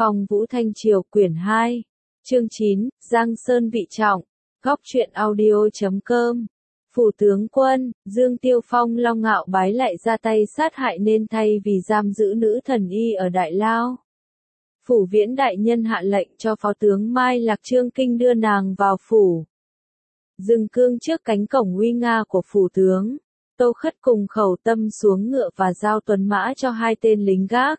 Phong Vũ Thanh Triều quyển 2, chương 9, Giang Sơn vị trọng, góc truyện audio.com. Phủ tướng quân, Dương Tiêu Phong Long ngạo bái lại ra tay sát hại nên thay vì giam giữ nữ thần y ở Đại Lao. Phủ Viễn đại nhân hạ lệnh cho phó tướng Mai Lạc Trương Kinh đưa nàng vào phủ. Dừng cương trước cánh cổng uy nga của phủ tướng, Tô Khất cùng Khẩu Tâm xuống ngựa và giao tuần mã cho hai tên lính gác.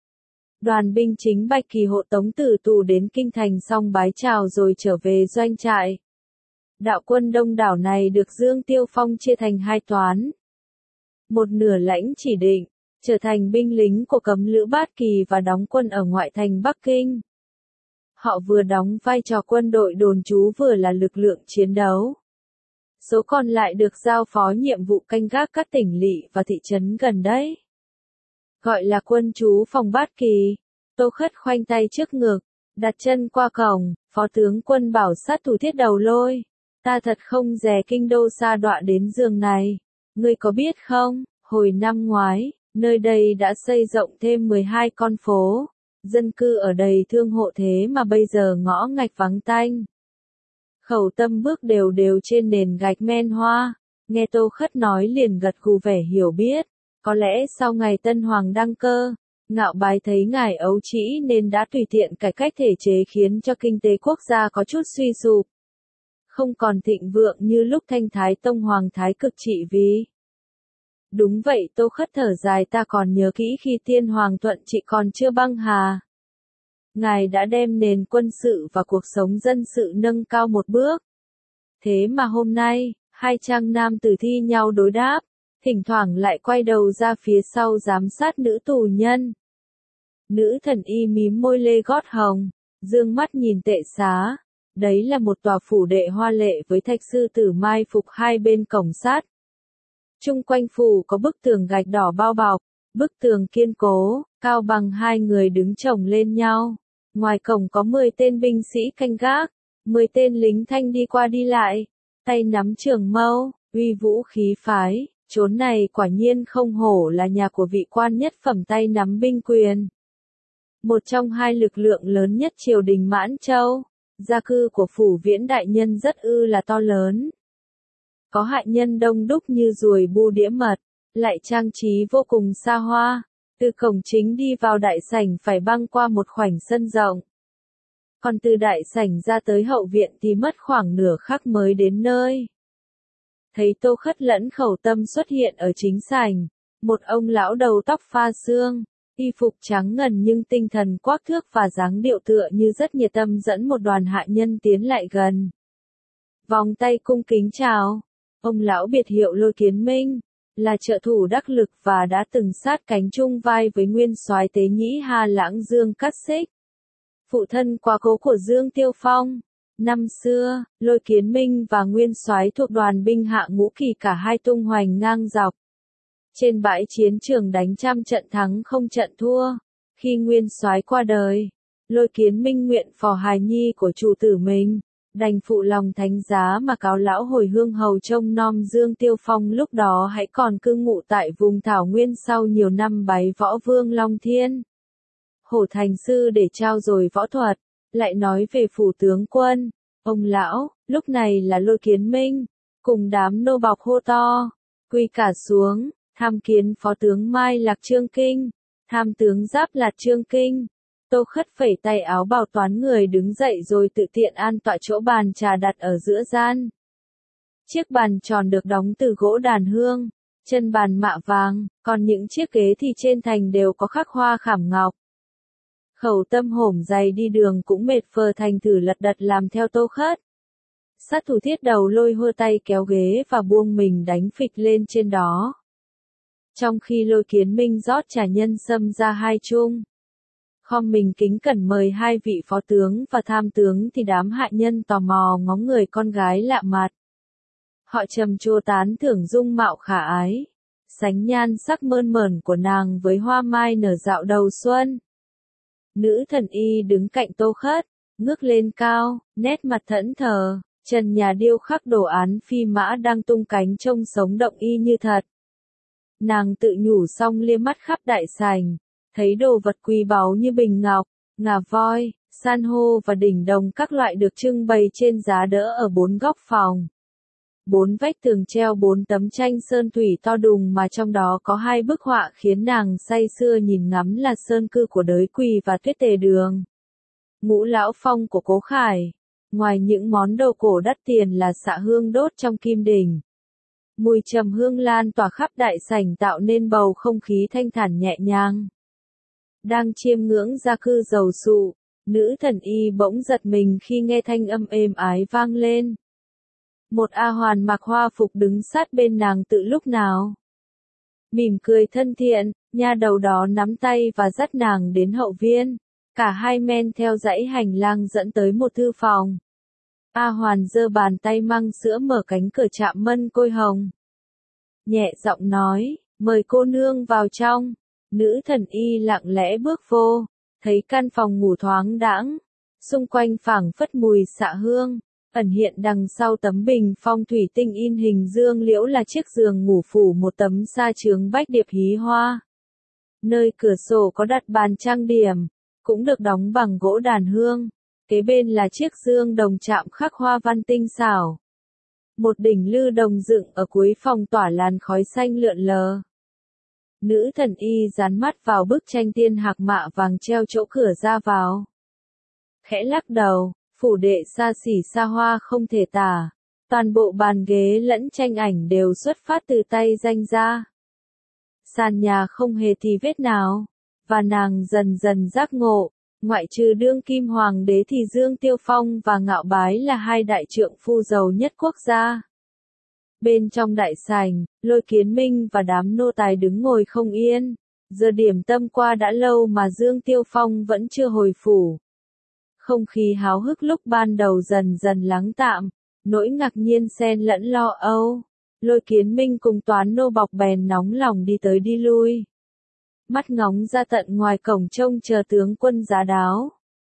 Đoàn binh chính Bạch Kỳ hộ tống tử tù đến kinh thành xong bái chào rồi trở về doanh trại. Đạo quân đông đảo này được Dương Tiêu Phong chia thành hai toán. Một nửa lãnh chỉ định, trở thành binh lính của Cấm Lữ Bát Kỳ và đóng quân ở ngoại thành Bắc Kinh. Họ vừa đóng vai trò quân đội đồn trú vừa là lực lượng chiến đấu. Số còn lại được giao phó nhiệm vụ canh gác các tỉnh lỵ và thị trấn gần đấy. Gọi là quân trú phòng Bát Kỳ. Tô Khất khoanh tay trước ngực, đặt chân qua cổng, phó tướng quân bảo sát thủ Thiết Đầu Lôi. Ta thật không dè kinh đô xa đọa đến giường này. Ngươi có biết không, hồi năm ngoái, nơi đây đã xây rộng thêm 12 con phố. Dân cư ở đầy thương hộ thế mà bây giờ ngõ ngạch vắng tanh. Khẩu Tâm bước đều đều trên nền gạch men hoa, nghe Tô Khất nói liền gật gù vẻ hiểu biết. Có lẽ sau ngày Tân Hoàng đăng cơ, Ngạo bái thấy ngài ấu trĩ nên đã tùy tiện cải cách thể chế khiến cho kinh tế quốc gia có chút suy sụp. Không còn thịnh vượng như lúc Thanh Thái Tông Hoàng Thái Cực trị vì. Đúng vậy, Tô Khất thở dài, ta còn nhớ kỹ khi Tiên Hoàng Thuận trị còn chưa băng hà. Ngài đã đem nền quân sự và cuộc sống dân sự nâng cao một bước. Thế mà hôm nay, hai trang nam tử thi nhau đối đáp, thỉnh thoảng lại quay đầu ra phía sau giám sát nữ tù nhân. Nữ thần y mím môi lê gót hồng, dương mắt nhìn Tệ Xá. Đấy là một tòa phủ đệ hoa lệ với thạch sư tử mai phục hai bên cổng sát. Chung quanh phủ có bức tường gạch đỏ bao bọc, bức tường kiên cố, cao bằng hai người đứng chồng lên nhau. Ngoài cổng có 10 tên binh sĩ canh gác, 10 tên lính thanh đi qua đi lại, tay nắm trường mâu, uy vũ khí phái. Chốn này quả nhiên không hổ là nhà của vị quan nhất phẩm tay nắm binh quyền. Một trong hai lực lượng lớn nhất triều đình Mãn Châu, gia cư của phủ Viễn đại nhân rất là to lớn. Có hạ nhân đông đúc như ruồi bu đĩa mật, lại trang trí vô cùng xa hoa. Từ cổng chính đi vào đại sảnh phải băng qua một khoảnh sân rộng. Còn từ đại sảnh ra tới hậu viện thì mất khoảng nửa khắc mới đến nơi. Thấy Tô Khất lẫn Khẩu Tâm xuất hiện ở chính sảnh, một ông lão đầu tóc pha sương, y phục trắng ngần nhưng tinh thần quắc thước và dáng điệu tựa như rất nhiệt tâm dẫn một đoàn hạ nhân tiến lại gần. Vòng tay cung kính chào, ông lão biệt hiệu Lôi Kiến Minh, là trợ thủ đắc lực và đã từng sát cánh chung vai với nguyên soái Tế Nhĩ Hà Lãng Dương Cát Xích. Phụ thân quá cố của Dương Tiêu Phong. Năm xưa, Lôi Kiến Minh và nguyên soái thuộc đoàn binh hạ Ngũ Kỳ cả hai tung hoành ngang dọc. Trên bãi chiến trường đánh trăm trận thắng không trận thua. Khi nguyên soái qua đời, Lôi Kiến Minh nguyện phò hài nhi của chủ tử mình, đành phụ lòng thánh giá mà cáo lão hồi hương hầu trông nom Dương Tiêu Phong lúc đó hãy còn cư ngụ tại vùng thảo nguyên sau nhiều năm bái võ vương Long Thiên. Hổ thành sư để trao dồi võ thuật. Lại nói về phủ tướng quân, ông lão, lúc này là Lôi Kiến Minh, cùng đám nô bọc hô to, quy cả xuống, tham kiến phó tướng Mai Lạc Trương Kinh, tham tướng Giáp Lạt Trương Kinh. Tô Khất phẩy tay áo bảo toán người đứng dậy rồi tự tiện an tọa chỗ bàn trà đặt ở giữa gian. Chiếc bàn tròn được đóng từ gỗ đàn hương, chân bàn mạ vàng, còn những chiếc ghế thì trên thành đều có khắc hoa khảm ngọc. Khẩu Tâm hổm dày đi đường cũng mệt phờ thành thử lật đật làm theo Tô Khất. Sát thủ Thiết Đầu Lôi hơ tay kéo ghế và buông mình đánh phịch lên trên đó. Trong khi Lôi Kiến Minh rót trà nhân sâm ra hai chung, khom mình kính cẩn mời hai vị phó tướng và tham tướng thì đám hạ nhân tò mò ngóng người con gái lạ mặt. Họ trầm trồ tán thưởng dung mạo khả ái, sánh nhan sắc mơn mởn của nàng với hoa mai nở dạo đầu xuân. Nữ thần y đứng cạnh Tô Khất, ngước lên cao, nét mặt thẫn thờ, trần nhà điêu khắc đồ án phi mã đang tung cánh trông sống động y như thật. Nàng tự nhủ xong liếc mắt khắp đại sảnh, thấy đồ vật quý báu như bình ngọc, ngà voi, san hô và đỉnh đồng các loại được trưng bày trên giá đỡ ở 4 góc phòng. 4 vách tường treo 4 tấm tranh sơn thủy to đùng mà trong đó có 2 bức họa khiến nàng say sưa nhìn ngắm là sơn cư của Đới Quỳ và Tuyết Tề Đường. Ngũ Lão Phong của Cố Khải. Ngoài những món đồ cổ đắt tiền là xạ hương đốt trong kim đình. Mùi trầm hương lan tỏa khắp đại sảnh tạo nên bầu không khí thanh thản nhẹ nhàng. Đang chiêm ngưỡng gia cư dầu sụ, nữ thần y bỗng giật mình khi nghe thanh âm êm ái vang lên. Một A Hoàn mặc hoa phục đứng sát bên nàng từ lúc nào. Mỉm cười thân thiện, nha đầu đó nắm tay và dắt nàng đến hậu viên. Cả hai men theo dãy hành lang dẫn tới một thư phòng. A Hoàn giơ bàn tay mang sữa mở cánh cửa chạm mân côi hồng. Nhẹ giọng nói, mời cô nương vào trong. Nữ thần y lặng lẽ bước vô, thấy căn phòng ngủ thoáng đãng, xung quanh phảng phất mùi xạ hương, ẩn hiện đằng sau tấm bình phong thủy tinh in hình dương liễu là chiếc giường ngủ phủ một tấm sa chướng bách điệp hí hoa. Nơi cửa sổ có đặt bàn trang điểm, cũng được đóng bằng gỗ đàn hương, kế bên là chiếc dương đồng chạm khắc hoa văn tinh xảo. Một đỉnh lư đồng dựng ở cuối phòng tỏa làn khói xanh lượn lờ. Nữ thần y dán mắt vào bức tranh tiên hạc mạ vàng treo chỗ cửa ra vào. Khẽ lắc đầu, phủ đệ xa xỉ xa hoa không thể tả. Toàn bộ bàn ghế lẫn tranh ảnh đều xuất phát từ tay danh gia. Sàn nhà không hề tì vết nào. Và nàng dần dần giác ngộ, ngoại trừ đương kim hoàng đế thì Dương Tiêu Phong và Ngạo Bái là hai đại trượng phu giàu nhất quốc gia. Bên trong đại sảnh, Lôi Kiến Minh và đám nô tài đứng ngồi không yên. Giờ điểm tâm qua đã lâu mà Dương Tiêu Phong vẫn chưa hồi phủ. Không khí háo hức lúc ban đầu dần dần lắng tạm, nỗi ngạc nhiên xen lẫn lo âu. Lôi Kiến Minh cùng toán nô bọc bèn nóng lòng đi tới đi lui. Mắt ngóng ra tận ngoài cổng trông chờ tướng quân giá đáo.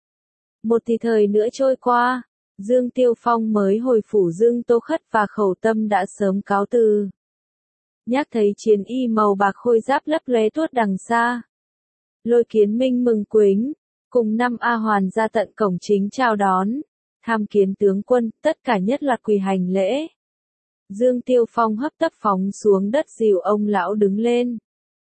Một thì thời nữa trôi qua, Dương Tiêu Phong mới hồi phủ Dương Tô Khất và Khẩu Tâm đã sớm cáo từ. Nhắc thấy chiến y màu bạc khôi giáp lấp lóe tuốt đằng xa. Lôi Kiến Minh mừng quính, cùng 5 A Hoàn ra tận cổng chính chào đón, tham kiến tướng quân, tất cả nhất loạt quỳ hành lễ. Dương Tiêu Phong hấp tấp phóng xuống đất dìu ông lão đứng lên.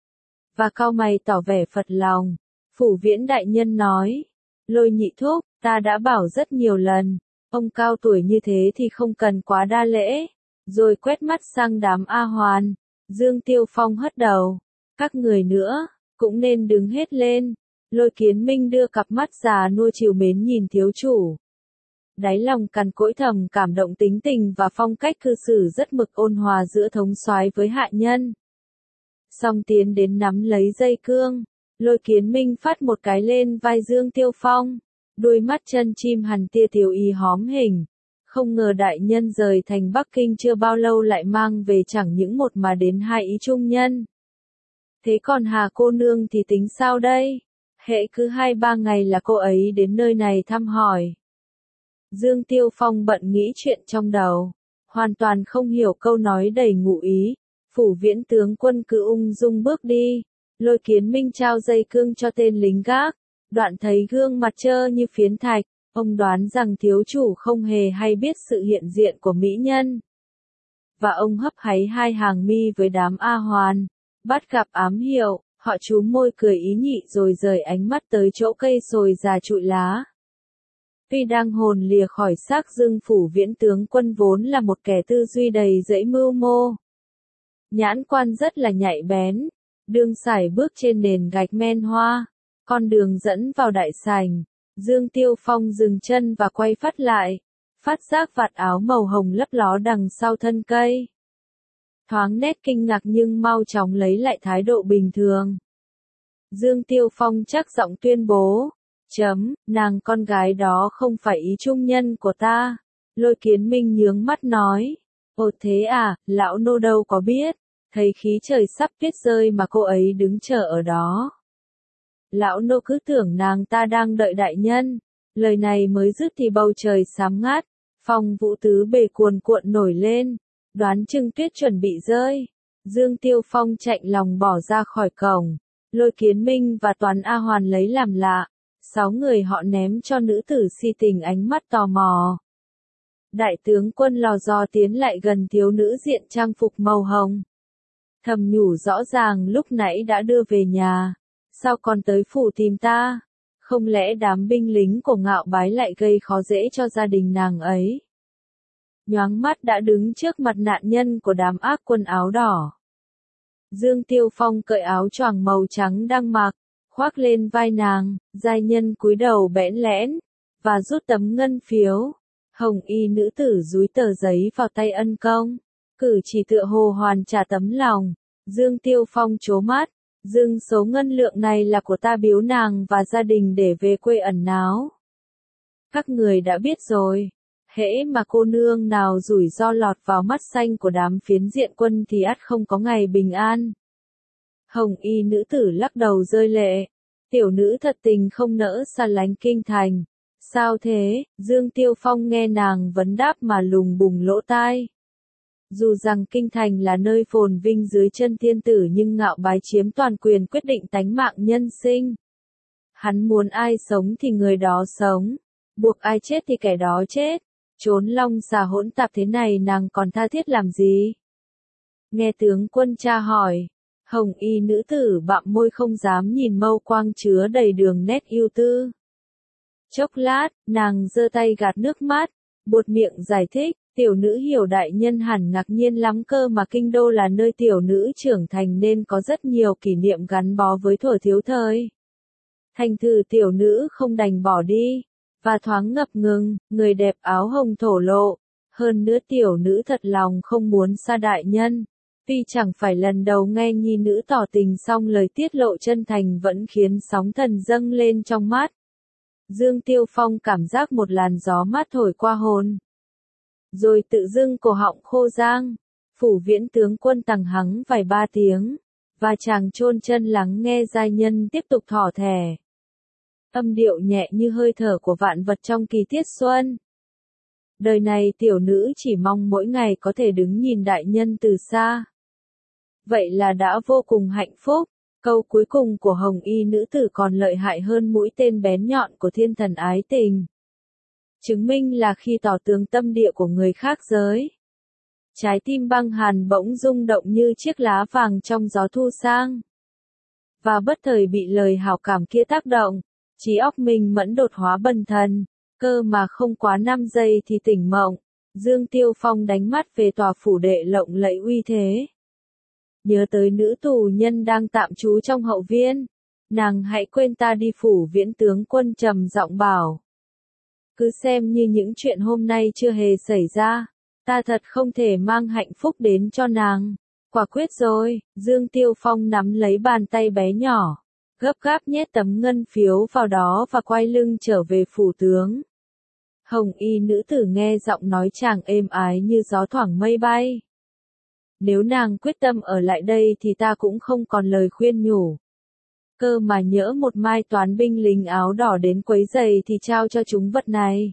Và cau mày tỏ vẻ phật lòng. Phủ Viễn đại nhân nói, Lôi nhị thúc, ta đã bảo rất nhiều lần, ông cao tuổi như thế thì không cần quá đa lễ. Rồi quét mắt sang đám A Hoàn, Dương Tiêu Phong hất đầu, các người nữa, cũng nên đứng hết lên. Lôi Kiến Minh đưa cặp mắt già nua trìu mến nhìn thiếu chủ. Đáy lòng cằn cỗi thầm cảm động tính tình và phong cách cư xử rất mực ôn hòa giữa thống soái với hạ nhân. Xong tiến đến nắm lấy dây cương, Lôi Kiến Minh phát một cái lên vai Dương Tiêu Phong, đôi mắt chân chim hằn tia tiểu y hóm hình. Không ngờ đại nhân rời thành Bắc Kinh chưa bao lâu lại mang về chẳng những một mà đến 2 ý trung nhân. Thế còn Hà cô nương thì tính sao đây? Hễ cứ 2-3 ngày là cô ấy đến nơi này thăm hỏi. Dương Tiêu Phong bận nghĩ chuyện trong đầu, hoàn toàn không hiểu câu nói đầy ngụ ý. Phủ Viễn tướng quân cứ ung dung bước đi. Lôi Kiến Minh trao dây cương cho tên lính gác. Đoạn thấy gương mặt trơ như phiến thạch, ông đoán rằng thiếu chủ không hề hay biết sự hiện diện của mỹ nhân. Và ông hấp háy 2 hàng mi với đám A Hoàn, bắt gặp ám hiệu, họ chúm môi cười ý nhị rồi rời ánh mắt tới chỗ cây sồi già trụi lá. Tuy đang hồn lìa khỏi xác Dương Phủ Viễn tướng quân vốn là một kẻ tư duy đầy dẫy mưu mô. Nhãn quan rất là nhạy bén, đương sải bước trên nền gạch men hoa, con đường dẫn vào đại sảnh. Dương Tiêu Phong dừng chân và quay phát lại, phát giác vạt áo màu hồng lấp ló đằng sau thân cây. Thoáng nét kinh ngạc nhưng mau chóng lấy lại thái độ bình thường. Dương Tiêu Phong chắc giọng tuyên bố, nàng con gái đó không phải ý trung nhân của ta. Lôi Kiến Minh nhướng mắt nói, ồ thế à, lão nô đâu có biết, thấy khí trời sắp tuyết rơi mà cô ấy đứng chờ ở đó. Lão nô cứ tưởng nàng ta đang đợi đại nhân. Lời này mới dứt thì bầu trời xám ngát, phong vũ tứ bề cuồn cuộn nổi lên, đoán chừng tuyết chuẩn bị rơi. Dương Tiêu Phong chạnh lòng bỏ ra khỏi cổng, Lôi Kiến Minh và toàn A Hoàn lấy làm lạ, 6 người họ ném cho nữ tử si tình ánh mắt tò mò. Đại tướng quân lò dò tiến lại gần thiếu nữ diện trang phục màu hồng. Thầm nhủ rõ ràng lúc nãy đã đưa về nhà, sao còn tới phủ tìm ta? Không lẽ đám binh lính của Ngạo Bái lại gây khó dễ cho gia đình nàng ấy? Nhoáng mắt đã đứng trước mặt nạn nhân của đám ác quân áo đỏ. Dương Tiêu Phong cởi áo choàng màu trắng đang mặc, khoác lên vai nàng, giai nhân cúi đầu bẽn lẽn, và rút tấm ngân phiếu. Hồng y nữ tử dúi tờ giấy vào tay ân công, cử chỉ tựa hồ hoàn trả tấm lòng. Dương Tiêu Phong trố mắt, dưng số ngân lượng này là của ta biếu nàng và gia đình để về quê ẩn náu. Các người đã biết rồi, hễ mà cô nương nào rủi ro lọt vào mắt xanh của đám phiến diện quân thì ắt không có ngày bình an. Hồng y nữ tử lắc đầu rơi lệ, tiểu nữ thật tình không nỡ xa lánh kinh thành. Sao thế? Dương Tiêu Phong nghe nàng vấn đáp mà lùng bùng lỗ tai. Dù rằng kinh thành là nơi phồn vinh dưới chân thiên tử nhưng Ngạo Bái chiếm toàn quyền quyết định tánh mạng nhân sinh. Hắn muốn ai sống thì người đó sống, buộc ai chết thì kẻ đó chết. Trốn long xà hỗn tạp thế này nàng còn tha thiết làm gì? Nghe tướng quân tra hỏi, hồng y nữ tử bặm môi không dám nhìn mâu quang chứa đầy đường nét ưu tư. Chốc lát, nàng giơ tay gạt nước mắt, buột miệng giải thích, tiểu nữ hiểu đại nhân hẳn ngạc nhiên lắm cơ mà kinh đô là nơi tiểu nữ trưởng thành nên có rất nhiều kỷ niệm gắn bó với thuở thiếu thời. Thành thử tiểu nữ không đành bỏ đi, và thoáng ngập ngừng, người đẹp áo hồng thổ lộ, hơn nữa tiểu nữ thật lòng không muốn xa đại nhân. Tuy chẳng phải lần đầu nghe nhi nữ tỏ tình song lời tiết lộ chân thành vẫn khiến sóng thần dâng lên trong mắt. Dương Tiêu Phong cảm giác một làn gió mát thổi qua hồn. Rồi tự dưng cổ họng khô rang, phủ viễn tướng quân tằng hắng vài ba tiếng, và chàng chôn chân lắng nghe giai nhân tiếp tục thỏ thẻ. Âm điệu nhẹ như hơi thở của vạn vật trong kỳ tiết xuân. Đời này tiểu nữ chỉ mong mỗi ngày có thể đứng nhìn đại nhân từ xa. Vậy là đã vô cùng hạnh phúc. Câu cuối cùng của hồng y nữ tử còn lợi hại hơn mũi tên bén nhọn của thiên thần ái tình. Chứng minh là khi tỏ tường tâm địa của người khác giới. Trái tim băng hàn bỗng rung động như chiếc lá vàng trong gió thu sang. Và bất thời bị lời hảo cảm kia tác động, trí óc mình mẫn đột hóa bần thần, cơ mà không quá 5 giây thì tỉnh mộng. Dương Tiêu Phong đánh mắt về tòa phủ đệ lộng lẫy uy thế. Nhớ tới nữ tù nhân đang tạm trú trong hậu viên. Nàng hãy quên ta đi, phủ viễn tướng quân trầm giọng bảo. Cứ xem như những chuyện hôm nay chưa hề xảy ra. Ta thật không thể mang hạnh phúc đến cho nàng. Quả quyết rồi, Dương Tiêu Phong nắm lấy bàn tay bé nhỏ. Gấp gáp nhét tấm ngân phiếu vào đó và quay lưng trở về phủ tướng. Hồng y nữ tử nghe giọng nói chàng êm ái như gió thoảng mây bay. Nếu nàng quyết tâm ở lại đây thì ta cũng không còn lời khuyên nhủ. Cơ mà nhỡ một mai toán binh lính áo đỏ đến quấy giày thì trao cho chúng vật này.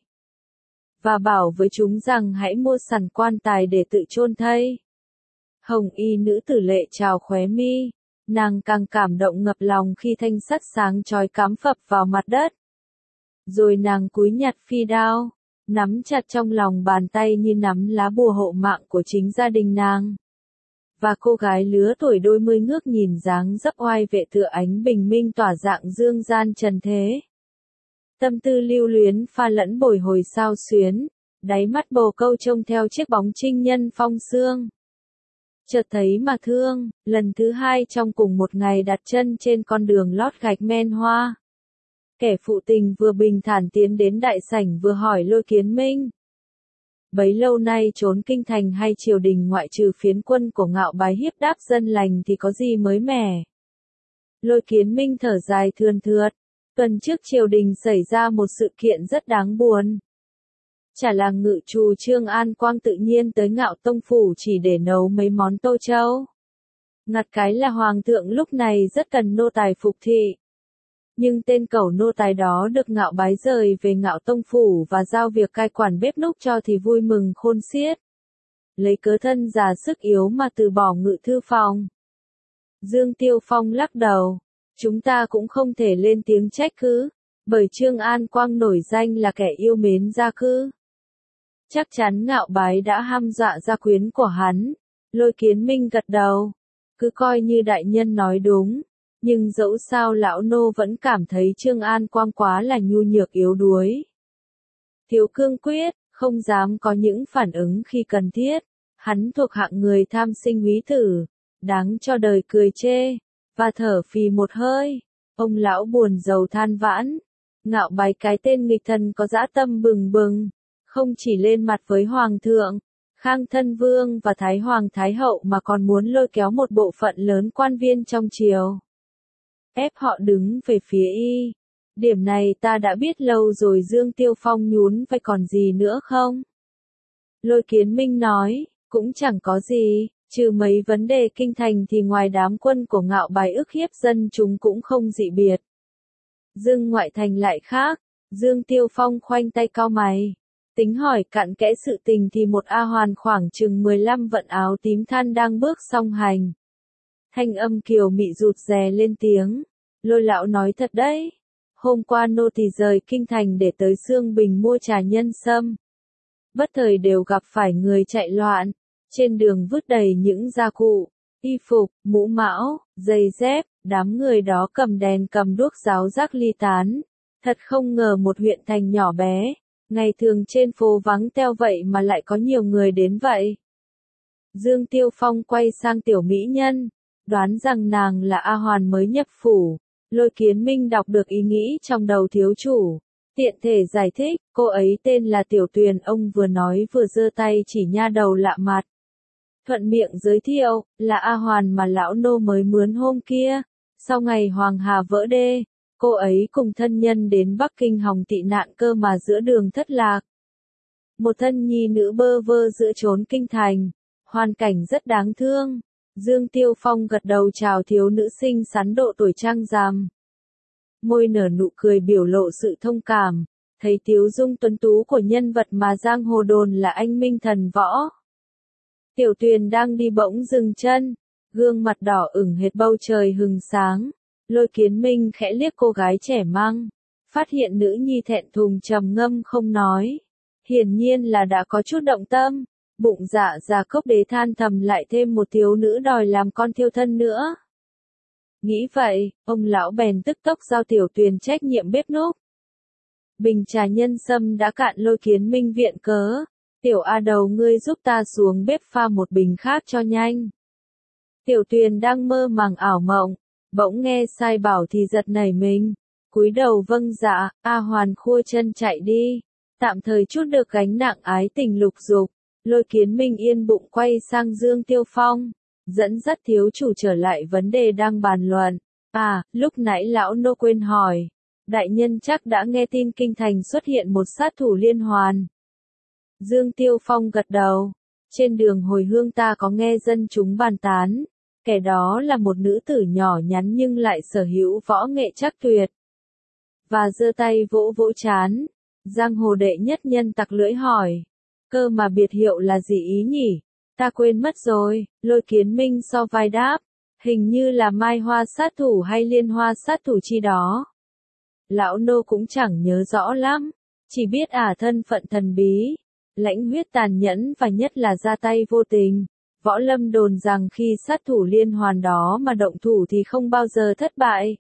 Và bảo với chúng rằng hãy mua sẵn quan tài để tự chôn thây. Hồng y nữ tử lệ trào khóe mi, nàng càng cảm động ngập lòng khi thanh sắt sáng chói cắm phập vào mặt đất. Rồi nàng cúi nhặt phi đao, nắm chặt trong lòng bàn tay như nắm lá bùa hộ mạng của chính gia đình nàng. Và cô gái lứa tuổi đôi mươi ngước nhìn dáng dấp oai vệ tựa ánh bình minh tỏa dạng dương gian trần thế. Tâm tư lưu luyến pha lẫn bồi hồi sao xuyến, đáy mắt bồ câu trông theo chiếc bóng trinh nhân phong sương. Chợt thấy mà thương, lần thứ hai trong cùng một ngày đặt chân trên con đường lót gạch men hoa. Kẻ phụ tình vừa bình thản tiến đến đại sảnh vừa hỏi Lôi Kiến Minh. Bấy lâu nay trốn kinh thành hay triều đình ngoại trừ phiến quân của Ngạo Bái hiếp đáp dân lành thì có gì mới mẻ? Lôi Kiến Minh thở dài thườn thượt. Tuần trước triều đình xảy ra một sự kiện rất đáng buồn. Chả là ngự trù Trương An Quang tự nhiên tới Ngạo Tông phủ chỉ để nấu mấy món tô châu. Ngặt cái là hoàng thượng lúc này rất cần nô tài phục thị. Nhưng tên cẩu nô tài đó được Ngạo Bái rời về Ngạo Tông phủ và giao việc cai quản bếp núc cho thì vui mừng khôn xiết. Lấy cớ thân già sức yếu mà từ bỏ ngự thư phòng. Dương Tiêu Phong lắc đầu. Chúng ta cũng không thể lên tiếng trách cứ. Bởi Trương An Quang nổi danh là kẻ yêu mến gia cư. Chắc chắn Ngạo Bái đã hăm dọa gia quyến của hắn. Lôi Kiến Minh gật đầu. Cứ coi như đại nhân nói đúng. Nhưng dẫu sao lão nô vẫn cảm thấy Trương An Quang quá là nhu nhược yếu đuối. Thiếu cương quyết, không dám có những phản ứng khi cần thiết. Hắn thuộc hạng người tham sinh húy tử. Đáng cho đời cười chê. Và thở phì một hơi. Ông lão buồn rầu than vãn. Ngạo Bái cái tên nghịch thần có dã tâm bừng bừng. Không chỉ lên mặt với Hoàng thượng, Khang Thân Vương và Thái Hoàng Thái Hậu mà còn muốn lôi kéo một bộ phận lớn quan viên trong triều. Ép họ đứng về phía y. Điểm này ta đã biết lâu rồi. Dương Tiêu Phong nhún vai còn gì nữa không? Lôi Kiến Minh nói, cũng chẳng có gì, trừ mấy vấn đề kinh thành thì ngoài đám quân của Ngạo Bái ức hiếp dân chúng cũng không dị biệt. Dương ngoại thành lại khác. Dương Tiêu Phong khoanh tay cau mày. Tính hỏi cặn kẽ sự tình thì một A Hoàn khoảng chừng 15 vận áo tím than đang bước song hành. Thanh âm kiều mị rụt rè lên tiếng. Lôi lão nói thật đấy. Hôm qua nô tỳ rời kinh thành để tới Sương Bình mua trà nhân sâm. Bất thời đều gặp phải người chạy loạn. Trên đường vứt đầy những gia cụ, y phục, mũ mão, giày dép. Đám người đó cầm đèn cầm đuốc ráo rác ly tán. Thật không ngờ một huyện thành nhỏ bé. Ngày thường trên phố vắng teo vậy mà lại có nhiều người đến vậy. Dương Tiêu Phong quay sang tiểu mỹ nhân, đoán rằng nàng là A Hoàn mới nhập phủ. Lôi Kiến Minh đọc được ý nghĩ trong đầu thiếu chủ. Tiện thể giải thích, cô ấy tên là Tiểu Tuyền. Ông vừa nói vừa giơ tay chỉ nha đầu lạ mặt. Thuận miệng giới thiệu, là A Hoàn mà lão nô mới mướn hôm kia. Sau ngày Hoàng Hà vỡ đê. Cô ấy cùng thân nhân đến Bắc Kinh hòng tị nạn cơ mà giữa đường thất lạc. Một thân nhi nữ bơ vơ giữa chốn kinh thành. Hoàn cảnh rất đáng thương. Dương Tiêu Phong gật đầu chào thiếu nữ xinh xắn độ tuổi trang rằm. Môi nở nụ cười biểu lộ sự thông cảm. Thấy tiếu dung tuấn tú của nhân vật mà giang hồ đồn là anh minh thần võ. Tiểu Tuyền đang đi bỗng dừng chân. Gương mặt đỏ ửng hệt bầu trời hừng sáng. Lôi Kiến Minh khẽ liếc cô gái trẻ măng, phát hiện nữ nhi thẹn thùng trầm ngâm không nói. Hiển nhiên là đã có chút động tâm, bụng dạ già cốc đế than thầm lại thêm một thiếu nữ đòi làm con thiêu thân nữa. Nghĩ vậy, ông lão bèn tức tốc giao Tiểu Tuyền trách nhiệm bếp núc. Bình trà nhân sâm đã cạn. Lôi Kiến Minh viện cớ. Tiểu A Đầu ngươi giúp ta xuống bếp pha một bình khác cho nhanh. Tiểu Tuyền đang mơ màng ảo mộng. Bỗng nghe sai bảo thì giật nảy mình, cúi đầu vâng dạ. A Hoàn khua chân chạy đi, tạm thời chút được gánh nặng ái tình lục dục. Lôi Kiến Minh yên bụng quay sang Dương Tiêu Phong, dẫn dắt thiếu chủ trở lại vấn đề đang bàn luận. À, lúc nãy lão nô quên hỏi, đại nhân chắc đã nghe tin kinh thành xuất hiện một sát thủ liên hoàn. Dương Tiêu Phong gật đầu, trên đường hồi hương ta có nghe dân chúng bàn tán. Kẻ đó là một nữ tử nhỏ nhắn nhưng lại sở hữu võ nghệ chắc tuyệt. Và giơ tay vỗ vỗ trán. Giang hồ đệ nhất nhân tặc lưỡi hỏi. Cơ mà biệt hiệu là gì ý nhỉ? Ta quên mất rồi. Lôi Kiến Minh so vai đáp. Hình như là Mai Hoa sát thủ hay Liên Hoa sát thủ chi đó. Lão nô cũng chẳng nhớ rõ lắm. Chỉ biết thân phận thần bí, lãnh huyết tàn nhẫn và nhất là ra tay vô tình. Võ lâm đồn rằng khi sát thủ liên hoàn đó mà động thủ thì không bao giờ thất bại.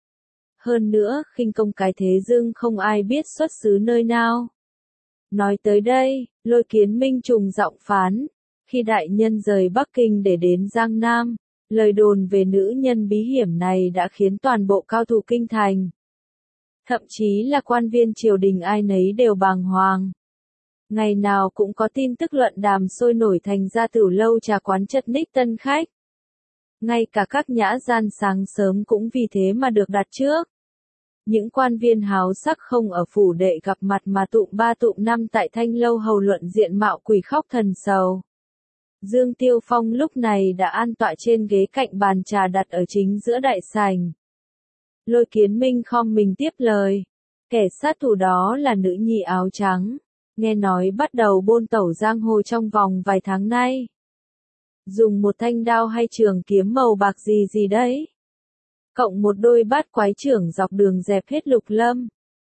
Hơn nữa, khinh công cái thế dưng không ai biết xuất xứ nơi nào. Nói tới đây, Lôi Kiến Minh trùng giọng phán. Khi đại nhân rời Bắc Kinh để đến Giang Nam, lời đồn về nữ nhân bí hiểm này đã khiến toàn bộ cao thủ kinh thành. Thậm chí là quan viên triều đình ai nấy đều bàng hoàng. Ngày nào cũng có tin tức luận đàm sôi nổi thành ra tiểu lâu trà quán chật ních tân khách. Ngay cả các nhã gian sáng sớm cũng vì thế mà được đặt trước. Những quan viên háo sắc không ở phủ đệ gặp mặt mà tụm ba tụm năm tại thanh lâu hầu luận diện mạo quỷ khóc thần sầu. Dương Tiêu Phong lúc này đã an tọa trên ghế cạnh bàn trà đặt ở chính giữa đại sảnh. Lôi Kiến Minh khom mình tiếp lời. Kẻ sát thủ đó là nữ nhi áo trắng. Nghe nói bắt đầu bôn tẩu giang hồ trong vòng vài tháng nay. Dùng một thanh đao hay trường kiếm màu bạc gì gì đấy. Cộng một đôi bát quái trưởng dọc đường dẹp hết lục lâm.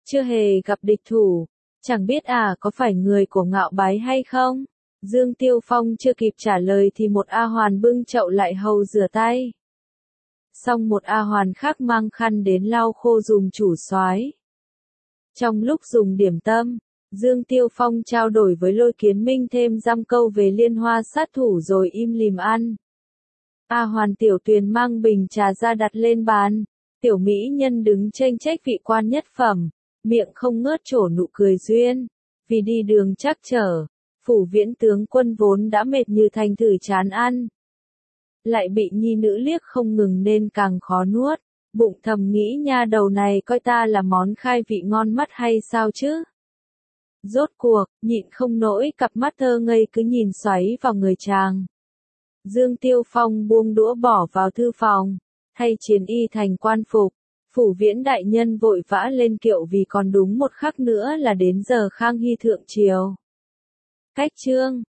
chưa hề gặp địch thủ, chẳng biết có phải người của Ngạo Bái hay không? Dương Tiêu Phong chưa kịp trả lời thì một A Hoàn bưng chậu lại hầu rửa tay. Xong một A Hoàn khác mang khăn đến lau khô dùm chủ soái. Trong lúc dùng điểm tâm, Dương Tiêu Phong trao đổi với Lôi Kiến Minh thêm dăm câu về liên hoa sát thủ rồi im lìm ăn. A Hoàn Tiểu Tuyền mang bình trà ra đặt lên bàn, tiểu mỹ nhân đứng chênh chách vị quan nhất phẩm, miệng không ngớt trổ nụ cười duyên, vì đi đường trắc trở, Phủ Viễn tướng quân vốn đã mệt như thành thử chán ăn. Lại bị nhi nữ liếc không ngừng nên càng khó nuốt, bụng thầm nghĩ nha đầu này coi ta là món khai vị ngon mắt hay sao chứ. Rốt cuộc, nhịn không nổi cặp mắt thơ ngây cứ nhìn xoáy vào người chàng. Dương Tiêu Phong buông đũa bỏ vào thư phòng, thay chiến y thành quan phục, Phủ Viễn đại nhân vội vã lên kiệu vì còn đúng một khắc nữa là đến giờ Khang Hy thượng triều. Cách chương